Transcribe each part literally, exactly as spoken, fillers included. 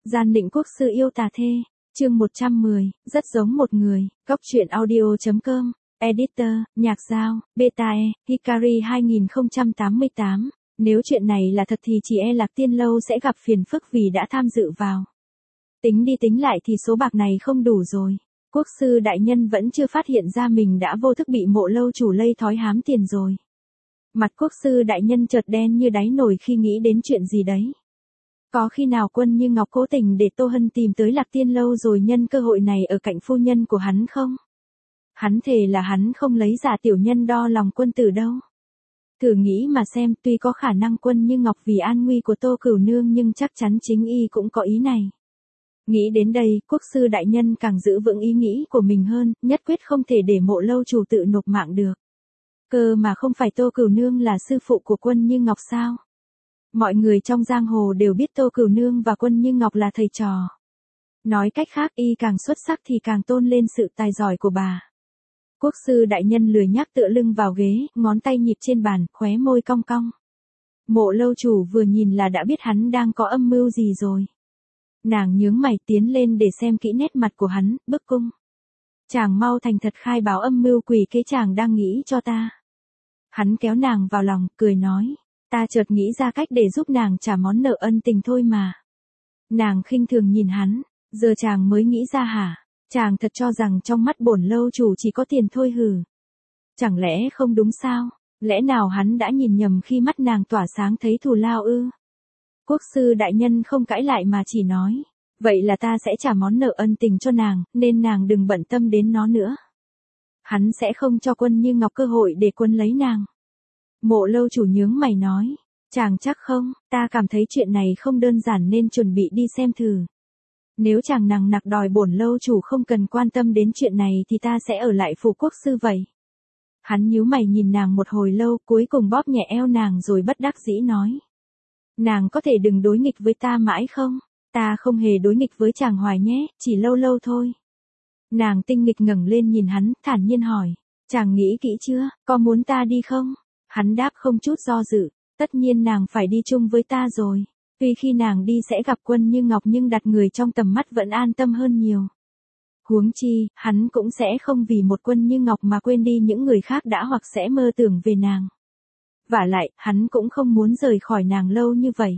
Gian định quốc sư yêu tà thê, chương một trăm mười, rất giống một người, góc truyện audio.com, editor, nhạc giao, Betae, Hikari hai không tám tám. Nếu chuyện này là thật thì chỉ e Lạc Tiên Lâu sẽ gặp phiền phức vì đã tham dự vào. Tính đi tính lại thì số bạc này không đủ rồi. Quốc sư đại nhân vẫn chưa phát hiện ra mình đã vô thức bị Mộ lâu chủ lây thói hám tiền rồi. Mặt quốc sư đại nhân chợt đen như đáy nồi khi nghĩ đến chuyện gì đấy. Có khi nào Quân Như Ngọc cố tình để Tô Hân tìm tới Lạc Tiên Lâu rồi nhân cơ hội này ở cạnh phu nhân của hắn không? Hắn thề là hắn không lấy giả tiểu nhân đo lòng quân tử đâu. Thử nghĩ mà xem, tuy có khả năng Quân Như Ngọc vì an nguy của Tô Cửu Nương nhưng chắc chắn chính y cũng có ý này. Nghĩ đến đây, quốc sư đại nhân càng giữ vững ý nghĩ của mình hơn, nhất quyết không thể để Mộ lâu chủ tự nộp mạng được. Cơ mà không phải Tô Cửu Nương là sư phụ của Quân Như Ngọc sao? Mọi người trong giang hồ đều biết Tô Cửu Nương và Quân Như Ngọc là thầy trò. Nói cách khác, y càng xuất sắc thì càng tôn lên sự tài giỏi của bà. Quốc sư đại nhân lười nhác tựa lưng vào ghế, ngón tay nhịp trên bàn, khóe môi cong cong. Mộ lâu chủ vừa nhìn là đã biết hắn đang có âm mưu gì rồi. Nàng nhướng mày tiến lên để xem kỹ nét mặt của hắn, bức cung. Chàng mau thành thật khai báo âm mưu quỷ kế chàng đang nghĩ cho ta. Hắn kéo nàng vào lòng, cười nói. Ta chợt nghĩ ra cách để giúp nàng trả món nợ ân tình thôi mà. Nàng khinh thường nhìn hắn, giờ chàng mới nghĩ ra hả? Chàng thật cho rằng trong mắt bổn lâu chủ chỉ có tiền thôi hừ. Chẳng lẽ không đúng sao? Lẽ nào hắn đã nhìn nhầm khi mắt nàng tỏa sáng thấy thù lao ư? Quốc sư đại nhân không cãi lại mà chỉ nói. Vậy là ta sẽ trả món nợ ân tình cho nàng, nên nàng đừng bận tâm đến nó nữa. Hắn sẽ không cho Quân Như Ngọc cơ hội để quân lấy nàng. Mộ lâu chủ nhướng mày nói. Chàng chắc không, ta cảm thấy chuyện này không đơn giản nên chuẩn bị đi xem thử. Nếu chàng nằng nặc đòi bổn lâu chủ không cần quan tâm đến chuyện này thì ta sẽ ở lại phủ quốc sư vậy. Hắn nhíu mày nhìn nàng một hồi lâu, cuối cùng bóp nhẹ eo nàng rồi bất đắc dĩ nói. Nàng có thể đừng đối nghịch với ta mãi không? Ta không hề đối nghịch với chàng hoài nhé, chỉ lâu lâu thôi. Nàng tinh nghịch ngẩng lên nhìn hắn, thản nhiên hỏi. Chàng nghĩ kỹ chưa, có muốn ta đi không? Hắn đáp không chút do dự, tất nhiên nàng phải đi chung với ta rồi. Tuy khi nàng đi sẽ gặp Quân Như Ngọc nhưng đặt người trong tầm mắt vẫn an tâm hơn nhiều. Huống chi, hắn cũng sẽ không vì một Quân Như Ngọc mà quên đi những người khác đã hoặc sẽ mơ tưởng về nàng. Vả lại, hắn cũng không muốn rời khỏi nàng lâu như vậy.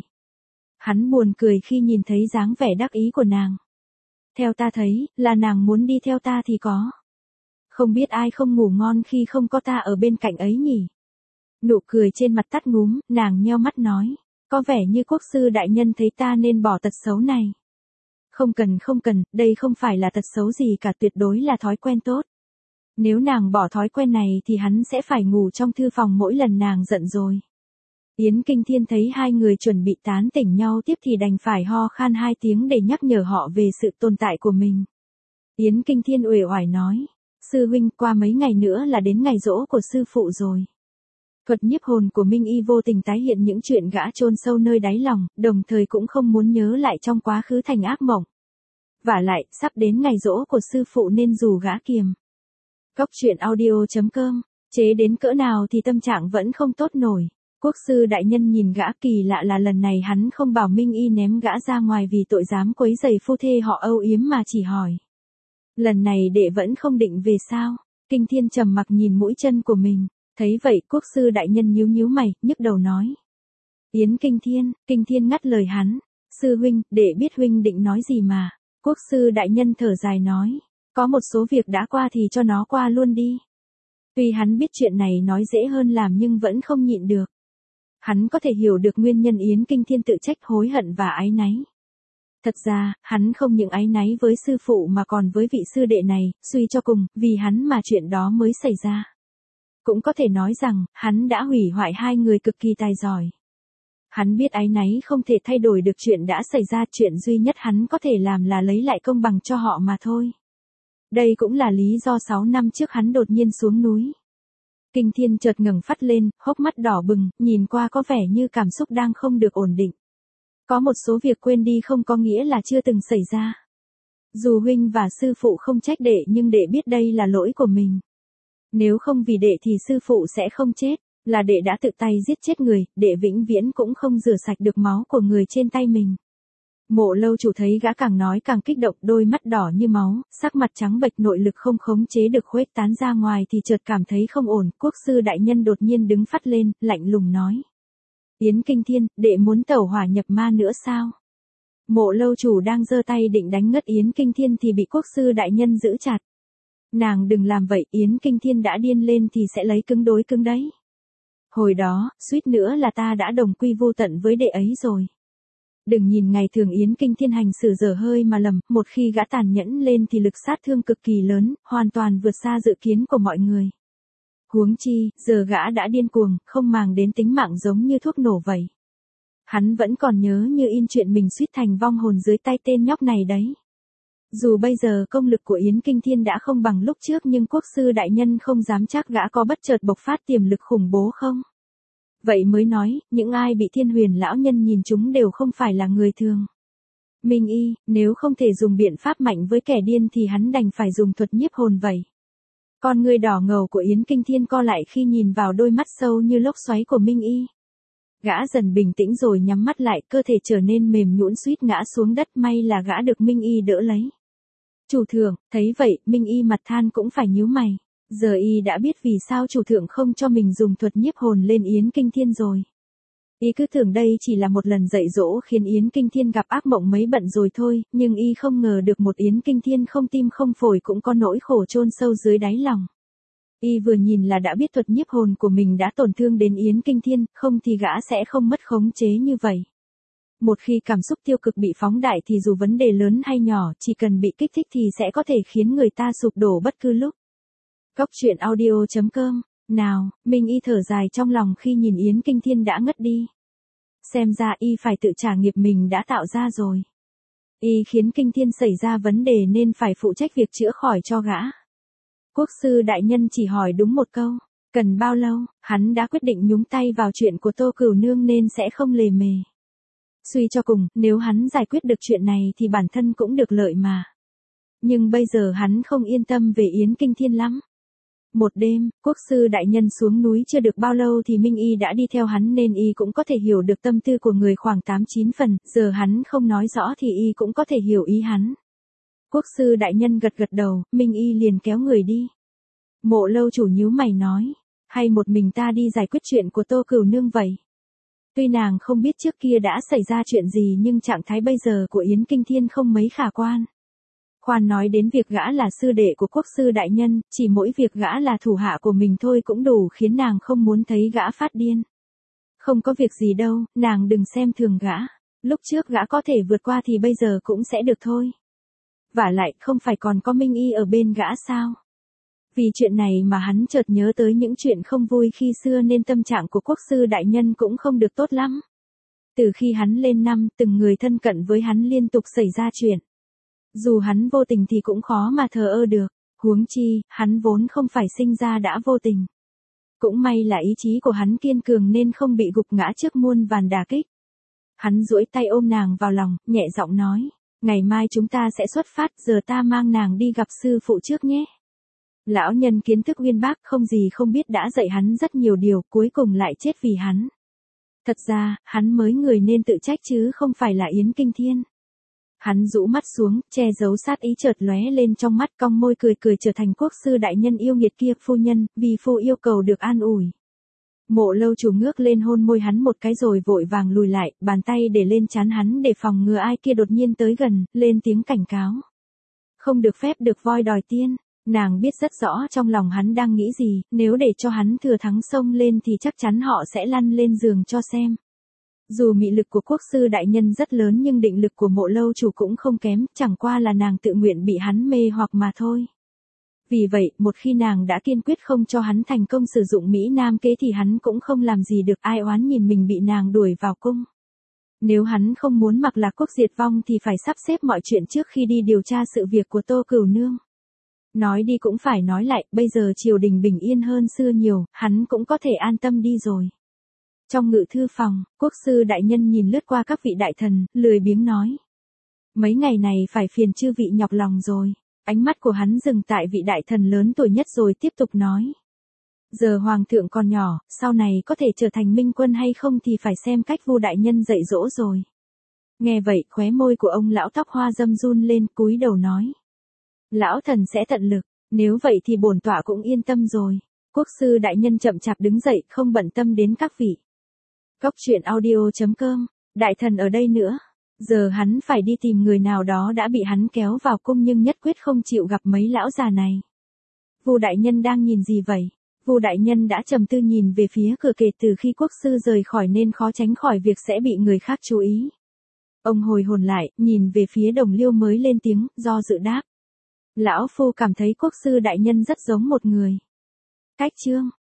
Hắn buồn cười khi nhìn thấy dáng vẻ đắc ý của nàng. Theo ta thấy, là nàng muốn đi theo ta thì có. Không biết ai không ngủ ngon khi không có ta ở bên cạnh ấy nhỉ? Nụ cười trên mặt tắt ngúm, nàng nheo mắt nói. Có vẻ như quốc sư đại nhân thấy ta nên bỏ tật xấu này. Không cần không cần, đây không phải là tật xấu gì cả, tuyệt đối là thói quen tốt. Nếu nàng bỏ thói quen này thì hắn sẽ phải ngủ trong thư phòng mỗi lần nàng giận rồi. Yến Kinh Thiên thấy hai người chuẩn bị tán tỉnh nhau tiếp thì đành phải ho khan hai tiếng để nhắc nhở họ về sự tồn tại của mình. Yến Kinh Thiên uể oải nói. Sư huynh, qua mấy ngày nữa là đến ngày giỗ của sư phụ rồi. Thuật nhiếp hồn của Minh Y vô tình tái hiện những chuyện gã chôn sâu nơi đáy lòng, đồng thời cũng không muốn nhớ lại trong quá khứ thành ác mộng. Vả lại, sắp đến ngày giỗ của sư phụ nên rủ gã kiềm. Góc truyện audio.com, chế đến cỡ nào thì tâm trạng vẫn không tốt nổi. Quốc sư đại nhân nhìn gã, kỳ lạ là lần này hắn không bảo Minh Y ném gã ra ngoài vì tội dám quấy rầy phu thê họ âu yếm mà chỉ hỏi. Lần này đệ vẫn không định về sao? Kinh Thiên trầm mặc nhìn mũi chân của mình. Thấy vậy, quốc sư đại nhân nhíu nhíu mày, nhức đầu nói. Yến Kinh Thiên, Kinh Thiên ngắt lời hắn. Sư huynh, đệ biết huynh định nói gì mà. Quốc sư đại nhân thở dài nói. Có một số việc đã qua thì cho nó qua luôn đi. Tuy hắn biết chuyện này nói dễ hơn làm nhưng vẫn không nhịn được. Hắn có thể hiểu được nguyên nhân Yến Kinh Thiên tự trách, hối hận và áy náy. Thật ra, hắn không những áy náy với sư phụ mà còn với vị sư đệ này, suy cho cùng, vì hắn mà chuyện đó mới xảy ra. Cũng có thể nói rằng, hắn đã hủy hoại hai người cực kỳ tài giỏi. Hắn biết áy náy không thể thay đổi được chuyện đã xảy ra, chuyện duy nhất hắn có thể làm là lấy lại công bằng cho họ mà thôi. Đây cũng là lý do sáu năm trước hắn đột nhiên xuống núi. Kinh Thiên chợt ngẩng phát lên, hốc mắt đỏ bừng, nhìn qua có vẻ như cảm xúc đang không được ổn định. Có một số việc quên đi không có nghĩa là chưa từng xảy ra. Dù huynh và sư phụ không trách đệ nhưng đệ biết đây là lỗi của mình. Nếu không vì đệ thì sư phụ sẽ không chết, là đệ đã tự tay giết chết người, đệ vĩnh viễn cũng không rửa sạch được máu của người trên tay mình. Mộ Lâu Chủ thấy gã càng nói càng kích động, đôi mắt đỏ như máu, sắc mặt trắng bệch, nội lực không khống chế được khuếch tán ra ngoài thì chợt cảm thấy không ổn. Quốc sư đại nhân đột nhiên đứng phắt lên, lạnh lùng nói: Yến Kinh Thiên, đệ muốn tẩu hỏa nhập ma nữa sao? Mộ Lâu Chủ đang giơ tay định đánh ngất Yến Kinh Thiên thì bị quốc sư đại nhân giữ chặt. Nàng đừng làm vậy, Yến Kinh Thiên đã điên lên thì sẽ lấy cứng đối cứng đấy. Hồi đó, suýt nữa là ta đã đồng quy vô tận với đệ ấy rồi. Đừng nhìn ngày thường Yến Kinh Thiên hành xử dở hơi mà lầm, một khi gã tàn nhẫn lên thì lực sát thương cực kỳ lớn, hoàn toàn vượt xa dự kiến của mọi người. Huống chi, giờ gã đã điên cuồng, không màng đến tính mạng giống như thuốc nổ vậy. Hắn vẫn còn nhớ như in chuyện mình suýt thành vong hồn dưới tay tên nhóc này đấy. Dù bây giờ công lực của Yến Kinh Thiên đã không bằng lúc trước nhưng quốc sư đại nhân không dám chắc gã có bất chợt bộc phát tiềm lực khủng bố không. Vậy mới nói, những ai bị Thiên Huyền lão nhân nhìn chúng đều không phải là người thường. Minh Y, nếu không thể dùng biện pháp mạnh với kẻ điên thì hắn đành phải dùng thuật nhiếp hồn vậy. Con người đỏ ngầu của Yến Kinh Thiên co lại khi nhìn vào đôi mắt sâu như lốc xoáy của Minh Y. Gã dần bình tĩnh rồi nhắm mắt lại, cơ thể trở nên mềm nhũn suýt ngã xuống đất, may là gã được Minh Y đỡ lấy. Chủ thượng, thấy vậy, Minh Y mặt than cũng phải nhíu mày. Giờ y đã biết vì sao chủ thượng không cho mình dùng thuật nhiếp hồn lên Yến Kinh Thiên rồi. Y cứ tưởng đây chỉ là một lần dạy dỗ khiến Yến Kinh Thiên gặp ác mộng mấy bận rồi thôi, nhưng y không ngờ được một Yến Kinh Thiên không tim không phổi cũng có nỗi khổ chôn sâu dưới đáy lòng. Y vừa nhìn là đã biết thuật nhiếp hồn của mình đã tổn thương đến Yến Kinh Thiên, không thì gã sẽ không mất khống chế như vậy. Một khi cảm xúc tiêu cực bị phóng đại thì dù vấn đề lớn hay nhỏ, chỉ cần bị kích thích thì sẽ có thể khiến người ta sụp đổ bất cứ lúc. Cốc truyện audio chấm com. Nào, Minh Y thở dài trong lòng khi nhìn Yến Kinh Thiên đã ngất đi. Xem ra y phải tự trả nghiệp mình đã tạo ra rồi. Y khiến Kinh Thiên xảy ra vấn đề nên phải phụ trách việc chữa khỏi cho gã. Quốc sư đại nhân chỉ hỏi đúng một câu, cần bao lâu, hắn đã quyết định nhúng tay vào chuyện của Tô Cửu Nương nên sẽ không lề mề. Suy cho cùng, nếu hắn giải quyết được chuyện này thì bản thân cũng được lợi mà. Nhưng bây giờ hắn không yên tâm về Yến Kinh Thiên lắm. Một đêm, quốc sư đại nhân xuống núi chưa được bao lâu thì Minh Y đã đi theo hắn nên y cũng có thể hiểu được tâm tư của người khoảng tám chín phần, giờ hắn không nói rõ thì y cũng có thể hiểu ý hắn. Quốc sư đại nhân gật gật đầu, Minh Y liền kéo người đi. Mộ Lâu Chủ nhíu mày nói, hay một mình ta đi giải quyết chuyện của Tô Cửu Nương vậy? Tuy nàng không biết trước kia đã xảy ra chuyện gì nhưng trạng thái bây giờ của Yến Kinh Thiên không mấy khả quan. Khoan nói đến việc gã là sư đệ của quốc sư đại nhân, chỉ mỗi việc gã là thủ hạ của mình thôi cũng đủ khiến nàng không muốn thấy gã phát điên. Không có việc gì đâu, nàng đừng xem thường gã. Lúc trước gã có thể vượt qua thì bây giờ cũng sẽ được thôi. Vả lại, không phải còn có Minh Y ở bên gã sao? Vì chuyện này mà hắn chợt nhớ tới những chuyện không vui khi xưa nên tâm trạng của quốc sư đại nhân cũng không được tốt lắm. Từ khi hắn lên năm, từng người thân cận với hắn liên tục xảy ra chuyện. Dù hắn vô tình thì cũng khó mà thờ ơ được, huống chi, hắn vốn không phải sinh ra đã vô tình. Cũng may là ý chí của hắn kiên cường nên không bị gục ngã trước muôn vàn đả kích. Hắn duỗi tay ôm nàng vào lòng, nhẹ giọng nói, ngày mai chúng ta sẽ xuất phát, giờ ta mang nàng đi gặp sư phụ trước nhé. Lão nhân kiến thức uyên bác không gì không biết đã dạy hắn rất nhiều điều, cuối cùng lại chết vì hắn. Thật ra, hắn mới người nên tự trách chứ không phải là Yến Kinh Thiên. Hắn rũ mắt xuống, che giấu sát ý chợt lóe lên trong mắt, cong môi cười cười trở thành quốc sư đại nhân yêu nghiệt kia. Phu nhân, vì phu yêu cầu được an ủi. Mộ Lâu Chủ ngước lên hôn môi hắn một cái rồi vội vàng lùi lại, bàn tay để lên trán hắn để phòng ngừa ai kia đột nhiên tới gần, lên tiếng cảnh cáo. Không được phép được voi đòi tiên. Nàng biết rất rõ trong lòng hắn đang nghĩ gì, nếu để cho hắn thừa thắng xông lên thì chắc chắn họ sẽ lăn lên giường cho xem. Dù mị lực của quốc sư đại nhân rất lớn nhưng định lực của Mộ Lâu Chủ cũng không kém, chẳng qua là nàng tự nguyện bị hắn mê hoặc mà thôi. Vì vậy, một khi nàng đã kiên quyết không cho hắn thành công sử dụng Mỹ Nam kế thì hắn cũng không làm gì được, ai oán nhìn mình bị nàng đuổi vào cung. Nếu hắn không muốn Mặc Lạc Quốc diệt vong thì phải sắp xếp mọi chuyện trước khi đi điều tra sự việc của Tô Cửu Nương. Nói đi cũng phải nói lại, bây giờ triều đình bình yên hơn xưa nhiều, hắn cũng có thể an tâm đi rồi. Trong ngự thư phòng, quốc sư đại nhân nhìn lướt qua các vị đại thần, lười biếng nói. Mấy ngày này phải phiền chư vị nhọc lòng rồi. Ánh mắt của hắn dừng tại vị đại thần lớn tuổi nhất rồi tiếp tục nói. Giờ hoàng thượng còn nhỏ, sau này có thể trở thành minh quân hay không thì phải xem cách Vu đại nhân dạy dỗ rồi. Nghe vậy khóe môi của ông lão tóc hoa râm run lên, cúi đầu nói. Lão thần sẽ tận lực, nếu vậy thì bổn tọa cũng yên tâm rồi. Quốc sư đại nhân chậm chạp đứng dậy, không bận tâm đến các vị. Cốc truyện audio chấm com, đại thần ở đây nữa. Giờ hắn phải đi tìm người nào đó đã bị hắn kéo vào cung nhưng nhất quyết không chịu gặp mấy lão già này. Vu đại nhân đang nhìn gì vậy? Vu đại nhân đã trầm tư nhìn về phía cửa kể từ khi quốc sư rời khỏi nên khó tránh khỏi việc sẽ bị người khác chú ý. Ông hồi hồn lại, nhìn về phía Đồng Liêu mới lên tiếng, do dự đáp. Lão phu cảm thấy quốc sư đại nhân rất giống một người. Cách chương